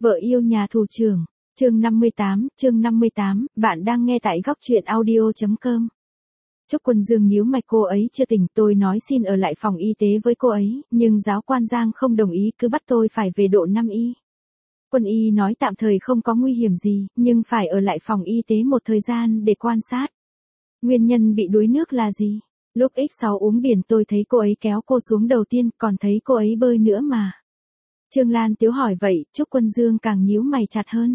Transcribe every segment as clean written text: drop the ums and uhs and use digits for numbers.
Vợ yêu nhà thủ trưởng, chương 58, bạn đang nghe tại góc truyện audio.com. Trúc Quân Dương nhíu mày, cô ấy chưa tỉnh, tôi nói xin ở lại phòng y tế với cô ấy, nhưng giáo quan Giang không đồng ý, cứ bắt tôi phải về độ 5 y. Quân y nói tạm thời không có nguy hiểm gì, nhưng phải ở lại phòng y tế một thời gian để quan sát. Nguyên nhân bị đuối nước là gì? Lúc X6 uống biển tôi thấy cô ấy kéo cô xuống đầu tiên, còn thấy cô ấy bơi nữa mà. Trương Lan Tiếu hỏi vậy, Trúc Quân Dương càng nhíu mày chặt hơn.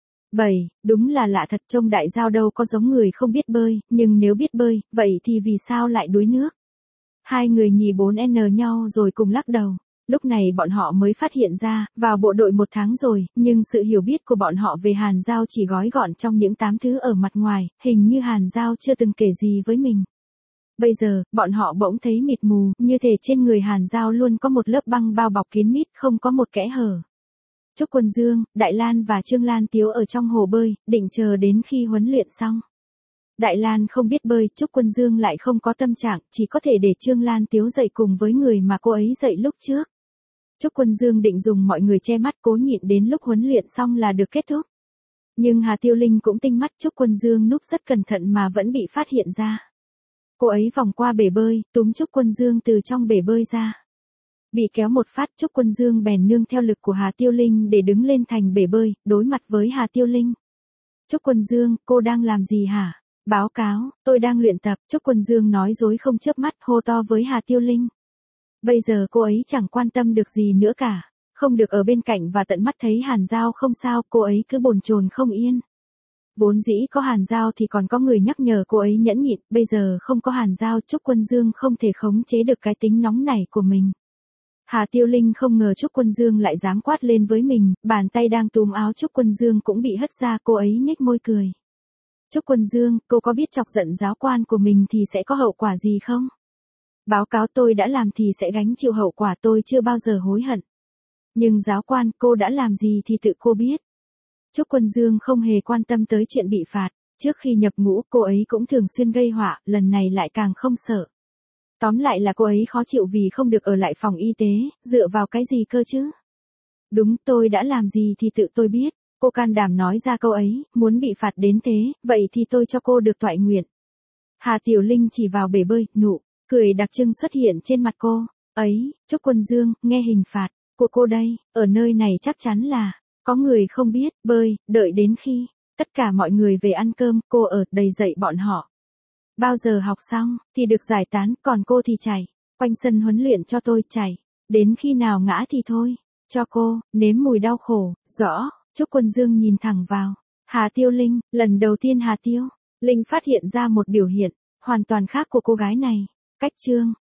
Đúng là lạ thật, trông đại giao đâu có giống người không biết bơi, nhưng nếu biết bơi, vậy thì vì sao lại đuối nước? Hai người nhì 4N nhau rồi cùng lắc đầu. Lúc này bọn họ mới phát hiện ra, vào bộ đội 1 tháng rồi, nhưng sự hiểu biết của bọn họ về Hàn Giao chỉ gói gọn trong những 8 thứ ở mặt ngoài, hình như Hàn Giao chưa từng kể gì với mình. Bây giờ, bọn họ bỗng thấy mịt mù, như thể trên người Hàn Giao luôn có một lớp băng bao bọc kín mít, không có một kẽ hở. Trúc Quân Dương, Đại Lan và Trương Lan Tiếu ở trong hồ bơi, định chờ đến khi huấn luyện xong. Đại Lan không biết bơi, Trúc Quân Dương lại không có tâm trạng, chỉ có thể để Trương Lan Tiếu dậy cùng với người mà cô ấy dậy lúc trước. Trúc Quân Dương định dùng mọi người che mắt cố nhịn đến lúc huấn luyện xong là được kết thúc. Nhưng Hà Tiêu Linh cũng tinh mắt, Trúc Quân Dương núp rất cẩn thận mà vẫn bị phát hiện ra. Cô ấy vòng qua bể bơi, túm Trúc Quân Dương từ trong bể bơi ra. Bị kéo một phát, Trúc Quân Dương bèn nương theo lực của Hà Tiêu Linh để đứng lên thành bể bơi, đối mặt với Hà Tiêu Linh. Trúc Quân Dương, cô đang làm gì hả? Báo cáo, tôi đang luyện tập, Trúc Quân Dương nói dối không chớp mắt, hô to với Hà Tiêu Linh. Bây giờ cô ấy chẳng quan tâm được gì nữa cả, không được ở bên cạnh và tận mắt thấy Hàn Giao không sao, cô ấy cứ bồn chồn không yên. Vốn dĩ có Hàn Giao thì còn có người nhắc nhở cô ấy nhẫn nhịn, bây giờ không có Hàn Giao, Trúc Quân Dương không thể khống chế được cái tính nóng nảy của mình. Hà Tiêu Linh không ngờ Trúc Quân Dương lại dám quát lên với mình, bàn tay đang túm áo Trúc Quân Dương cũng bị hất ra, cô ấy nhếch môi cười. Trúc Quân Dương, cô có biết chọc giận giáo quan của mình thì sẽ có hậu quả gì không? Báo cáo tôi đã làm thì sẽ gánh chịu hậu quả, tôi chưa bao giờ hối hận. Nhưng giáo quan, cô đã làm gì thì tự cô biết. Trúc Quân Dương không hề quan tâm tới chuyện bị phạt, trước khi nhập ngũ cô ấy cũng thường xuyên gây họa, lần này lại càng không sợ. Tóm lại là cô ấy khó chịu vì không được ở lại phòng y tế, dựa vào cái gì cơ chứ? Đúng, tôi đã làm gì thì tự tôi biết, cô can đảm nói ra câu ấy, muốn bị phạt đến thế, vậy thì tôi cho cô được toại nguyện. Hà Tiểu Linh chỉ vào bể bơi, nụ cười đặc trưng xuất hiện trên mặt cô. Ấy, Trúc Quân Dương, nghe hình phạt của cô đây, ở nơi này chắc chắn là có người không biết bơi, đợi đến khi tất cả mọi người về ăn cơm, cô ở đầy dậy bọn họ. Bao giờ học xong thì được giải tán, còn cô thì chảy quanh sân huấn luyện cho tôi, chảy đến khi nào ngã thì thôi, cho cô nếm mùi đau khổ. Rõ. Trúc Quân Dương nhìn thẳng vào Hà Tiêu Linh, lần đầu tiên Hà Tiêu Linh phát hiện ra một biểu hiện hoàn toàn khác của cô gái này. Cách Trương